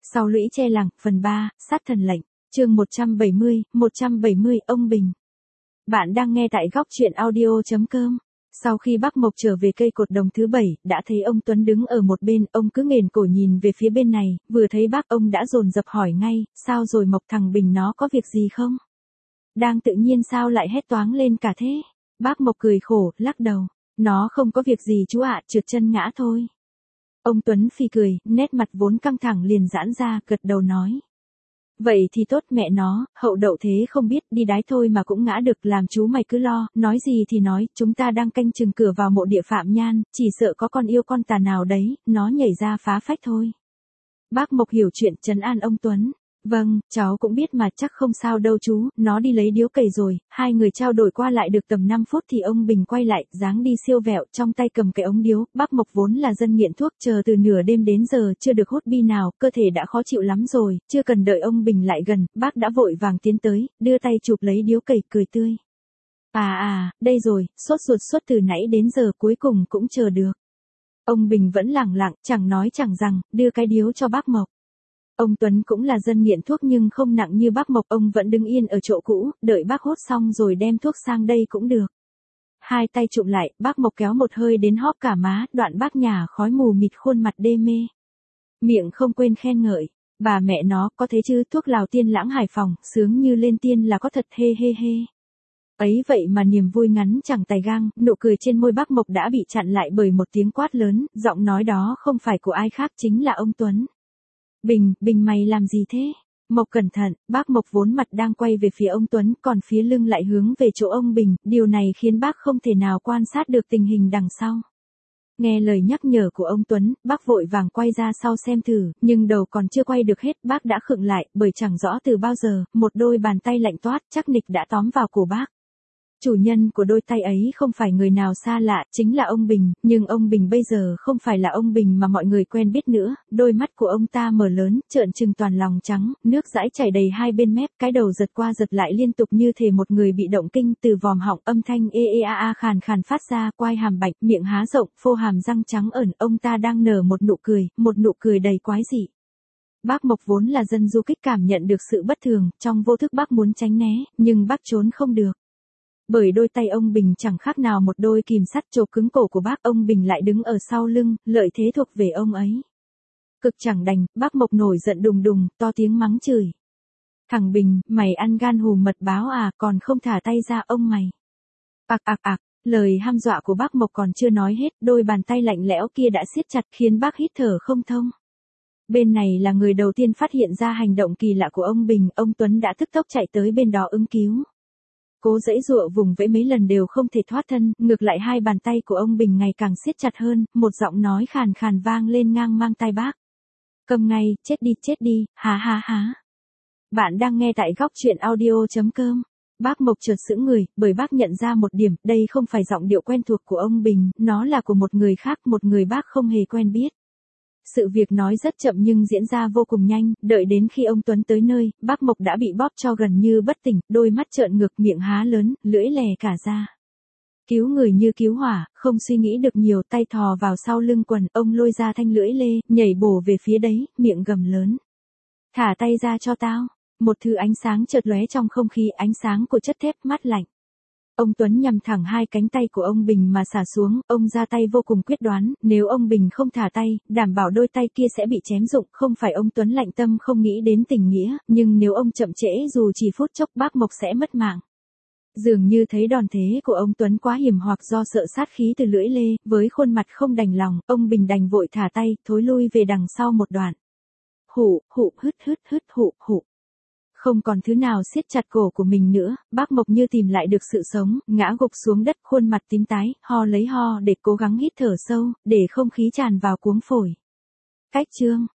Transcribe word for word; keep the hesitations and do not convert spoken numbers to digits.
Sau lũy che làng, phần ba, sát thần lệnh, chương một trăm bảy mươi, một trăm bảy mươi, ông Bình. Bạn đang nghe tại góc truyện audio chấm com. Sau khi bác Mộc trở về cây cột đồng thứ bảy, đã thấy ông Tuấn đứng ở một bên, ông cứ nghền cổ nhìn về phía bên này, vừa thấy bác ông đã dồn dập hỏi ngay, sao rồi Mộc thằng Bình nó có việc gì không? Đang tự nhiên sao lại hét toáng lên cả thế? Bác Mộc cười khổ, lắc đầu, nó không có việc gì chú ạ, trượt chân ngã thôi. Ông Tuấn phì cười, nét mặt vốn căng thẳng liền giãn ra, gật đầu nói. Vậy thì tốt mẹ nó, hậu đậu thế không biết, đi đái thôi mà cũng ngã được, làm chú mày cứ lo, nói gì thì nói, chúng ta đang canh chừng cửa vào mộ địa Phạm Nhan, chỉ sợ có con yêu con tà nào đấy, nó nhảy ra phá phách thôi. Bác Mộc hiểu chuyện trấn an ông Tuấn. Vâng, cháu cũng biết mà, chắc không sao đâu chú, nó đi lấy điếu cày rồi. Hai người trao đổi qua lại được tầm năm phút thì ông Bình quay lại, dáng đi siêu vẹo, trong tay cầm cái ống điếu. Bác Mộc vốn là dân nghiện thuốc, chờ từ nửa đêm đến giờ chưa được hút bi nào, cơ thể đã khó chịu lắm rồi, chưa cần đợi ông Bình lại gần, bác đã vội vàng tiến tới, đưa tay chụp lấy điếu cày, cười tươi. À à, đây rồi, sốt ruột suốt từ nãy đến giờ cuối cùng cũng chờ được. Ông Bình vẫn lẳng lặng, chẳng nói chẳng rằng, đưa cái điếu cho bác Mộc. Ông Tuấn cũng là dân nghiện thuốc nhưng không nặng như bác Mộc, ông vẫn đứng yên ở chỗ cũ, đợi bác hút xong rồi đem thuốc sang đây cũng được. Hai tay chụm lại, bác Mộc kéo một hơi đến hóp cả má, đoạn bác nhả khói mù mịt, khuôn mặt đê mê. Miệng không quên khen ngợi, bà mẹ nó, có thế chứ, thuốc Lào Tiên Lãng Hải Phòng, sướng như lên tiên là có thật, hê hê hê. Ấy vậy mà niềm vui ngắn chẳng tài gang, nụ cười trên môi bác Mộc đã bị chặn lại bởi một tiếng quát lớn, giọng nói đó không phải của ai khác chính là ông Tuấn. Bình, Bình mày làm gì thế? Mộc cẩn thận, bác Mộc vốn mặt đang quay về phía ông Tuấn, còn phía lưng lại hướng về chỗ ông Bình, điều này khiến bác không thể nào quan sát được tình hình đằng sau. Nghe lời nhắc nhở của ông Tuấn, bác vội vàng quay ra sau xem thử, nhưng đầu còn chưa quay được hết, bác đã khựng lại, bởi chẳng rõ từ bao giờ, một đôi bàn tay lạnh toát, chắc nịch đã tóm vào cổ bác. Chủ nhân của đôi tay ấy không phải người nào xa lạ, chính là ông Bình, nhưng ông Bình bây giờ không phải là ông Bình mà mọi người quen biết nữa, đôi mắt của ông ta mở lớn, trợn trừng toàn lòng trắng, nước dãi chảy đầy hai bên mép, cái đầu giật qua giật lại liên tục như thể một người bị động kinh, từ vòm họng âm thanh ê ê a a khàn khàn phát ra, quai hàm bạch, miệng há rộng, phô hàm răng trắng ẩn, ông ta đang nở một nụ cười, một nụ cười đầy quái dị. Bác Mộc vốn là dân du kích, cảm nhận được sự bất thường, trong vô thức bác muốn tránh né, nhưng bác trốn không được. Bởi đôi tay ông Bình chẳng khác nào một đôi kìm sắt chộp cứng cổ của bác, ông Bình lại đứng ở sau lưng, lợi thế thuộc về ông ấy. Cực chẳng đành, bác Mộc nổi giận đùng đùng, to tiếng mắng chửi. Thằng Bình, mày ăn gan hùm mật báo à, còn không thả tay ra ông mày. Ặc ặc ặc, lời hăm dọa của bác Mộc còn chưa nói hết, đôi bàn tay lạnh lẽo kia đã siết chặt khiến bác hít thở không thông. Bên này là người đầu tiên phát hiện ra hành động kỳ lạ của ông Bình, ông Tuấn đã tức tốc chạy tới bên đó ứng cứu. Cố giãy giụa vùng vẫy mấy lần đều không thể thoát thân, ngược lại hai bàn tay của ông Bình ngày càng siết chặt hơn, một giọng nói khàn khàn vang lên ngang mang tai bác. Cầm ngay, chết đi, chết đi, há há há. Bạn đang nghe tại góc truyện audio chấm com. Bác Mộc chợt sững người, bởi bác nhận ra một điểm, đây không phải giọng điệu quen thuộc của ông Bình, nó là của một người khác, một người bác không hề quen biết. Sự việc nói rất chậm nhưng diễn ra vô cùng nhanh, đợi đến khi ông Tuấn tới nơi, bác Mộc đã bị bóp cho gần như bất tỉnh, đôi mắt trợn ngược, miệng há lớn, lưỡi lè cả ra. Cứu người như cứu hỏa, không suy nghĩ được nhiều, tay thò vào sau lưng quần, ông lôi ra thanh lưỡi lê, nhảy bổ về phía đấy, miệng gầm lớn. Thả tay ra cho tao. Một thứ ánh sáng chợt lóe trong không khí, ánh sáng của chất thép mát lạnh. Ông Tuấn nhằm thẳng hai cánh tay của ông Bình mà xả xuống, ông ra tay vô cùng quyết đoán, nếu ông Bình không thả tay, đảm bảo đôi tay kia sẽ bị chém rụng, không phải ông Tuấn lạnh tâm không nghĩ đến tình nghĩa, nhưng nếu ông chậm trễ dù chỉ phút chốc bác Mộc sẽ mất mạng. Dường như thấy đòn thế của ông Tuấn quá hiểm hoặc do sợ sát khí từ lưỡi lê, với khuôn mặt không đành lòng, ông Bình đành vội thả tay, thối lui về đằng sau một đoạn. Hụ, hụ, hứt hứt hứt hụ, hụ. Không còn thứ nào siết chặt cổ của mình nữa, bác Mộc như tìm lại được sự sống, ngã gục xuống đất, khuôn mặt tím tái, ho lấy ho để cố gắng hít thở sâu, để không khí tràn vào cuống phổi. Cách chương